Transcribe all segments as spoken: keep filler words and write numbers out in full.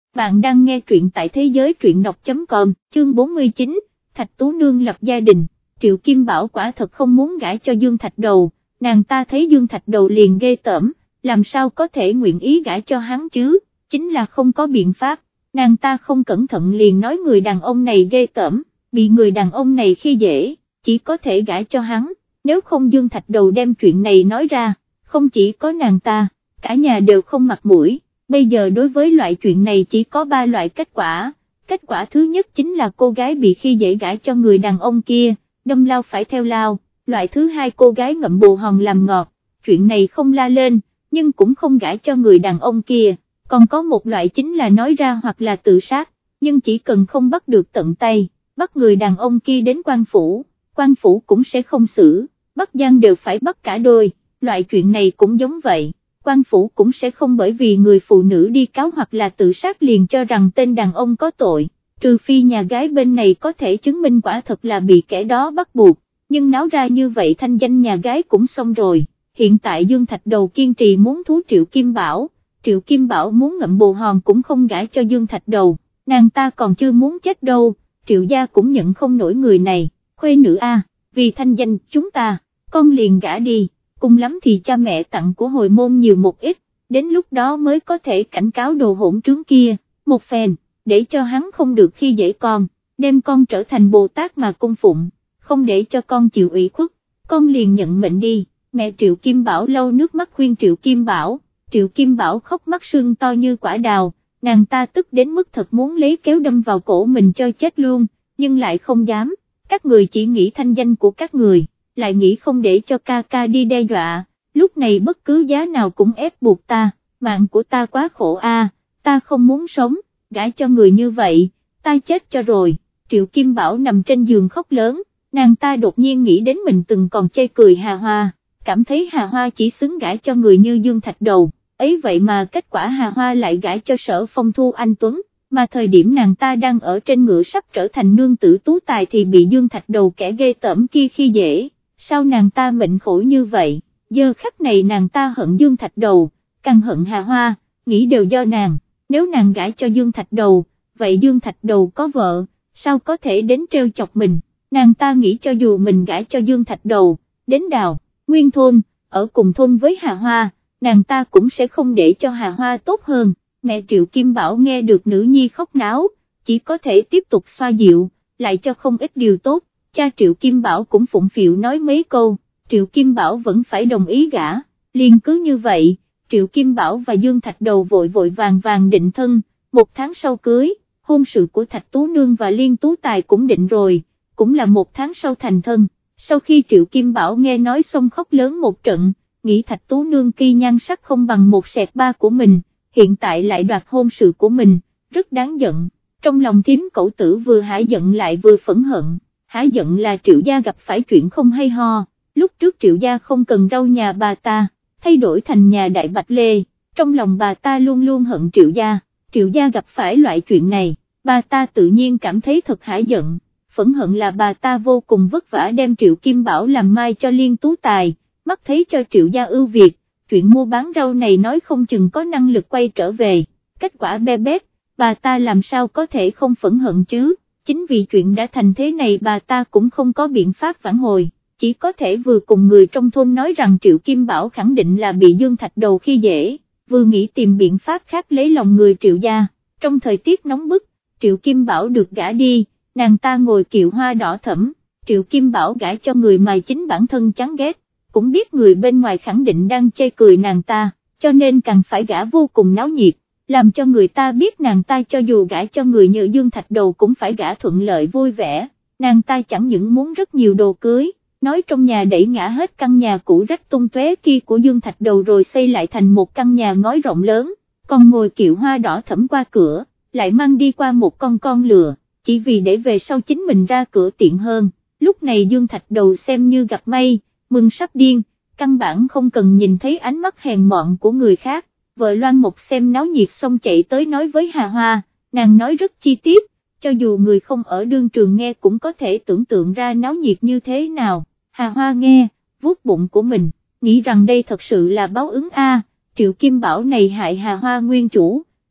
Bạn đang nghe truyện tại thế giới truyện đọc chấm com, chương bốn mươi chín, Thạch Tú Nương lập gia đình. Triệu Kim Bảo quả thật không muốn gả cho Dương Thạch Đầu, nàng ta thấy Dương Thạch Đầu liền ghê tởm, làm sao có thể nguyện ý gả cho hắn chứ, chính là không có biện pháp, nàng ta không cẩn thận liền nói người đàn ông này ghê tởm, bị người đàn ông này khi dễ, chỉ có thể gả cho hắn, nếu không Dương Thạch Đầu đem chuyện này nói ra, không chỉ có nàng ta, cả nhà đều không mặt mũi. Bây giờ đối với loại chuyện này chỉ có ba loại kết quả, kết quả thứ nhất chính là cô gái bị khi dễ gả cho người đàn ông kia, đâm lao phải theo lao, loại thứ hai cô gái ngậm bồ hòn làm ngọt, chuyện này không la lên, nhưng cũng không gả cho người đàn ông kia, còn có một loại chính là nói ra hoặc là tự sát, nhưng chỉ cần không bắt được tận tay, bắt người đàn ông kia đến quan phủ, quan phủ cũng sẽ không xử, bắt giam đều phải bắt cả đôi, loại chuyện này cũng giống vậy. Quan phủ cũng sẽ không bởi vì người phụ nữ đi cáo hoặc là tự sát liền cho rằng tên đàn ông có tội, trừ phi nhà gái bên này có thể chứng minh quả thật là bị kẻ đó bắt buộc, nhưng náo ra như vậy thanh danh nhà gái cũng xong rồi. Hiện tại Dương Thạch Đầu kiên trì muốn thú Triệu Kim Bảo, Triệu Kim Bảo muốn ngậm bồ hòn cũng không gả cho Dương Thạch Đầu, nàng ta còn chưa muốn chết đâu, Triệu gia cũng nhận không nổi người này, khuê nữ a, vì thanh danh chúng ta, con liền gả đi. Cùng lắm thì cha mẹ tặng của hồi môn nhiều một ít, đến lúc đó mới có thể cảnh cáo đồ hỗn trướng kia, một phen, để cho hắn không được khi dễ con, đem con trở thành Bồ Tát mà cung phụng, không để cho con chịu ủy khuất, con liền nhận mệnh đi. Mẹ Triệu Kim Bảo lau nước mắt khuyên Triệu Kim Bảo, Triệu Kim Bảo khóc mắt sưng to như quả đào, nàng ta tức đến mức thật muốn lấy kéo đâm vào cổ mình cho chết luôn, nhưng lại không dám, các người chỉ nghĩ thanh danh của các người, lại nghĩ không để cho ca ca đi đe dọa, lúc này bất cứ giá nào cũng ép buộc ta, mạng của ta quá khổ a, ta không muốn sống, gả cho người như vậy, ta chết cho rồi. Triệu Kim Bảo nằm trên giường khóc lớn, nàng ta đột nhiên nghĩ đến mình từng còn chê cười Hà Hoa, cảm thấy Hà Hoa chỉ xứng gả cho người như Dương Thạch Đầu, ấy vậy mà kết quả Hà Hoa lại gả cho Sở Phong Thu anh Tuấn, mà thời điểm nàng ta đang ở trên ngựa sắp trở thành nương tử tú tài thì bị Dương Thạch Đầu kẻ ghê tởm kia khi dễ. Sao nàng ta mệnh khổ như vậy, giờ khắc này nàng ta hận Dương Thạch Đầu, càng hận Hà Hoa, nghĩ đều do nàng, nếu nàng gả cho Dương Thạch Đầu, vậy Dương Thạch Đầu có vợ, sao có thể đến trêu chọc mình, nàng ta nghĩ cho dù mình gả cho Dương Thạch Đầu, đến Đào, Nguyên thôn, ở cùng thôn với Hà Hoa, nàng ta cũng sẽ không để cho Hà Hoa tốt hơn. Mẹ Triệu Kim Bảo nghe được nữ nhi khóc náo, chỉ có thể tiếp tục xoa dịu, lại cho không ít điều tốt. Cha Triệu Kim Bảo cũng phụng phịu nói mấy câu, Triệu Kim Bảo vẫn phải đồng ý gả, liền cứ như vậy, Triệu Kim Bảo và Dương Thạch Đầu vội vội vàng vàng định thân, một tháng sau cưới, hôn sự của Thạch Tú Nương và Liên Tú Tài cũng định rồi, cũng là một tháng sau thành thân. Sau khi Triệu Kim Bảo nghe nói xong khóc lớn một trận, nghĩ Thạch Tú Nương kia nhan sắc không bằng một sẹt ba của mình, hiện tại lại đoạt hôn sự của mình, rất đáng giận, trong lòng thím cẩu tử vừa hả giận lại vừa phẫn hận. Hả giận là Triệu gia gặp phải chuyện không hay ho, lúc trước Triệu gia không cần rau nhà bà ta, thay đổi thành nhà Đại Bạch Lê, trong lòng bà ta luôn luôn hận Triệu gia, Triệu gia gặp phải loại chuyện này, bà ta tự nhiên cảm thấy thật hả giận, phẫn hận là bà ta vô cùng vất vả đem Triệu Kim Bảo làm mai cho Liên Tú Tài, mắt thấy cho Triệu gia ưu việt, chuyện mua bán rau này nói không chừng có năng lực quay trở về, kết quả be bét, bà ta làm sao có thể không phẫn hận chứ. Chính vì chuyện đã thành thế này bà ta cũng không có biện pháp vãn hồi, chỉ có thể vừa cùng người trong thôn nói rằng Triệu Kim Bảo khẳng định là bị Dương Thạch Đầu khi dễ, vừa nghĩ tìm biện pháp khác lấy lòng người Triệu gia. Trong thời tiết nóng bức, Triệu Kim Bảo được gả đi, nàng ta ngồi kiệu hoa đỏ thẫm, Triệu Kim Bảo gả cho người mà chính bản thân chán ghét, cũng biết người bên ngoài khẳng định đang chê cười nàng ta, cho nên càng phải gả vô cùng náo nhiệt, làm cho người ta biết nàng ta cho dù gả cho người như Dương Thạch Đầu cũng phải gả thuận lợi vui vẻ, nàng ta chẳng những muốn rất nhiều đồ cưới, nói trong nhà đẩy ngã hết căn nhà cũ rách tung tóe kia của Dương Thạch Đầu rồi xây lại thành một căn nhà ngói rộng lớn, còn ngồi kiệu hoa đỏ thẫm qua cửa, lại mang đi qua một con con lừa, chỉ vì để về sau chính mình ra cửa tiện hơn. Lúc này Dương Thạch Đầu xem như gặp may, mừng sắp điên, căn bản không cần nhìn thấy ánh mắt hèn mọn của người khác. Vợ Loan Mộc xem náo nhiệt xong chạy tới nói với Hà Hoa, nàng nói rất chi tiết, cho dù người không ở đương trường nghe cũng có thể tưởng tượng ra náo nhiệt như thế nào. Hà Hoa nghe, vuốt bụng của mình, nghĩ rằng đây thật sự là báo ứng a, Triệu Kim Bảo này hại Hà Hoa nguyên chủ,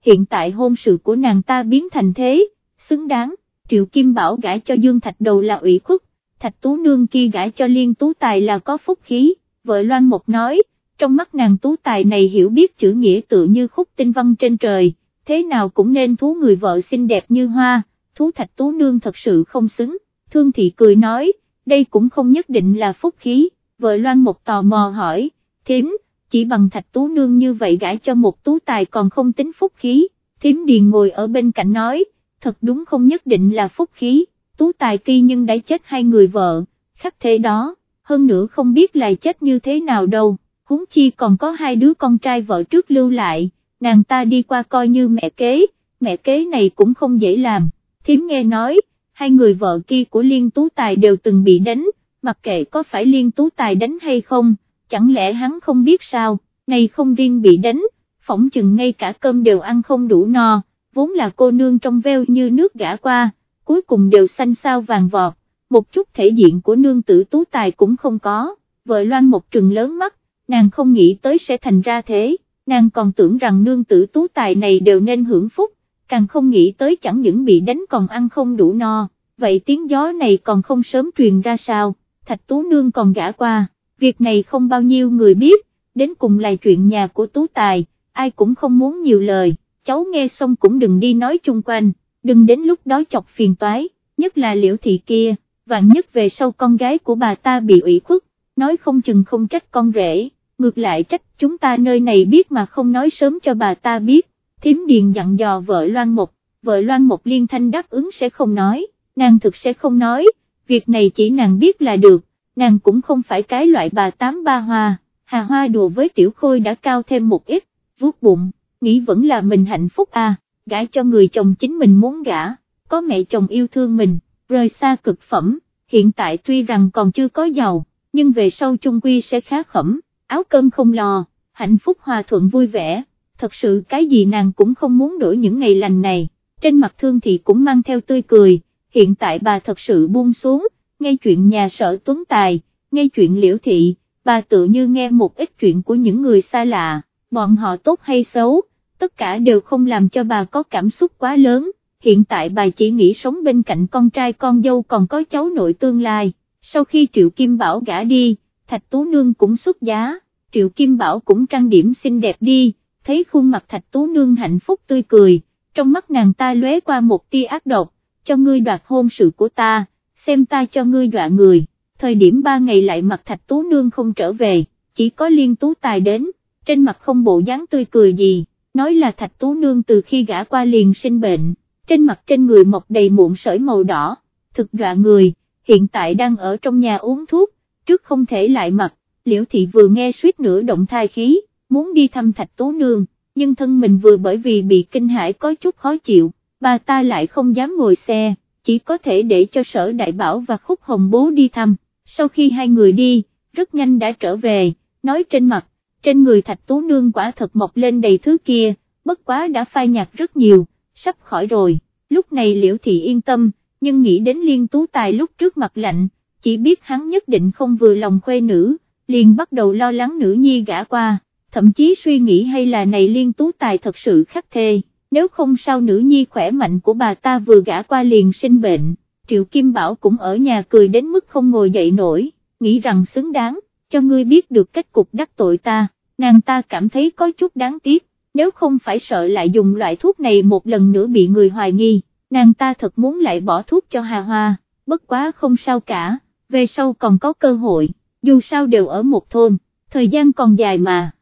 hiện tại hôn sự của nàng ta biến thành thế, xứng đáng, Triệu Kim Bảo gả cho Dương Thạch Đầu là ủy khuất, Thạch Tú Nương kia gả cho Liên Tú Tài là có phúc khí, vợ Loan Mộc nói, trong mắt nàng Tú Tài này hiểu biết chữ nghĩa tự như khúc tinh văn trên trời, thế nào cũng nên thú người vợ xinh đẹp như hoa, thú Thạch Tú Nương thật sự không xứng, Thương Thị cười nói, đây cũng không nhất định là phúc khí, vợ Loan Mộc tò mò hỏi, thím, chỉ bằng Thạch Tú Nương như vậy gả cho một Tú Tài còn không tính phúc khí, thím Điền ngồi ở bên cạnh nói, thật đúng không nhất định là phúc khí, Tú Tài kia nhưng đã chết hai người vợ, khắc thế đó, hơn nữa không biết là chết như thế nào đâu, huống chi còn có hai đứa con trai vợ trước lưu lại, nàng ta đi qua coi như mẹ kế, mẹ kế này cũng không dễ làm, thím nghe nói, hai người vợ kia của Liên Tú Tài đều từng bị đánh, mặc kệ có phải Liên Tú Tài đánh hay không, chẳng lẽ hắn không biết sao, này không riêng bị đánh, phỏng chừng ngay cả cơm đều ăn không đủ no, vốn là cô nương trong veo như nước gả qua, cuối cùng đều xanh xao vàng vọt, một chút thể diện của nương tử Tú Tài cũng không có, vợ Loan Mộc trừng lớn mắt, nàng không nghĩ tới sẽ thành ra thế, nàng còn tưởng rằng nương tử Tú Tài này đều nên hưởng phúc, càng không nghĩ tới chẳng những bị đánh còn ăn không đủ no, vậy tiếng gió này còn không sớm truyền ra sao, Thạch Tú Nương còn gả qua, việc này không bao nhiêu người biết, đến cùng là chuyện nhà của Tú Tài, ai cũng không muốn nhiều lời, cháu nghe xong cũng đừng đi nói chung quanh, đừng đến lúc đó chọc phiền toái, nhất là Liễu Thị kia, vạn nhất về sau con gái của bà ta bị ủy khuất, nói không chừng không trách con rể, ngược lại trách chúng ta nơi này biết mà không nói sớm cho bà ta biết, thím Điền dặn dò vợ Loan Mộc, vợ Loan Mộc liên thanh đáp ứng sẽ không nói, nàng thực sẽ không nói, việc này chỉ nàng biết là được, nàng cũng không phải cái loại bà tám ba hoa, Hà Hoa đùa với Tiểu Khôi đã cao thêm một ít, vuốt bụng, nghĩ vẫn là mình hạnh phúc à, gả cho người chồng chính mình muốn gả, có mẹ chồng yêu thương mình, rời xa cực phẩm, hiện tại tuy rằng còn chưa có giàu, nhưng về sau chung quy sẽ khá khẩm, áo cơm không lo, hạnh phúc hòa thuận vui vẻ, thật sự cái gì nàng cũng không muốn đổi những ngày lành này, trên mặt Thương Thị cũng mang theo tươi cười, hiện tại bà thật sự buông xuống, nghe chuyện nhà Sở Tuấn Tài, nghe chuyện Liễu Thị, bà tự như nghe một ít chuyện của những người xa lạ, bọn họ tốt hay xấu, tất cả đều không làm cho bà có cảm xúc quá lớn, hiện tại bà chỉ nghĩ sống bên cạnh con trai con dâu còn có cháu nội tương lai, sau khi Triệu Kim Bảo gả đi, Thạch Tú Nương cũng xuất giá, Triệu Kim Bảo cũng trang điểm xinh đẹp đi, thấy khuôn mặt Thạch Tú Nương hạnh phúc tươi cười, trong mắt nàng ta lóe qua một tia ác độc, cho ngươi đoạt hôn sự của ta, xem ta cho ngươi dọa người, thời điểm ba ngày lại mặt Thạch Tú Nương không trở về, chỉ có Liên Tú Tài đến, trên mặt không bộ dáng tươi cười gì, nói là Thạch Tú Nương từ khi gả qua liền sinh bệnh, trên mặt trên người mọc đầy mụn sởi màu đỏ, thực dọa người, hiện tại đang ở trong nhà uống thuốc, trước không thể lại mặt, Liễu Thị vừa nghe suýt nữa động thai khí, muốn đi thăm Thạch Tú Nương, nhưng thân mình vừa bởi vì bị kinh hãi có chút khó chịu, bà ta lại không dám ngồi xe, chỉ có thể để cho Sở Đại Bảo và Khúc Hồng Bố đi thăm, sau khi hai người đi, rất nhanh đã trở về, nói trên mặt, trên người Thạch Tú Nương quả thật mọc lên đầy thứ kia, bất quá đã phai nhạt rất nhiều, sắp khỏi rồi, lúc này Liễu Thị yên tâm, nhưng nghĩ đến Liên Tú Tài lúc trước mặt lạnh, chỉ biết hắn nhất định không vừa lòng khuê nữ, liền bắt đầu lo lắng nữ nhi gả qua, thậm chí suy nghĩ hay là này Liên Tú Tài thật sự khắc thê, nếu không sao nữ nhi khỏe mạnh của bà ta vừa gả qua liền sinh bệnh, Triệu Kim Bảo cũng ở nhà cười đến mức không ngồi dậy nổi, nghĩ rằng xứng đáng, cho ngươi biết được kết cục đắc tội ta, nàng ta cảm thấy có chút đáng tiếc, nếu không phải sợ lại dùng loại thuốc này một lần nữa bị người hoài nghi, nàng ta thật muốn lại bỏ thuốc cho Hà Hoa, bất quá không sao cả, về sau còn có cơ hội, dù sao đều ở một thôn, thời gian còn dài mà.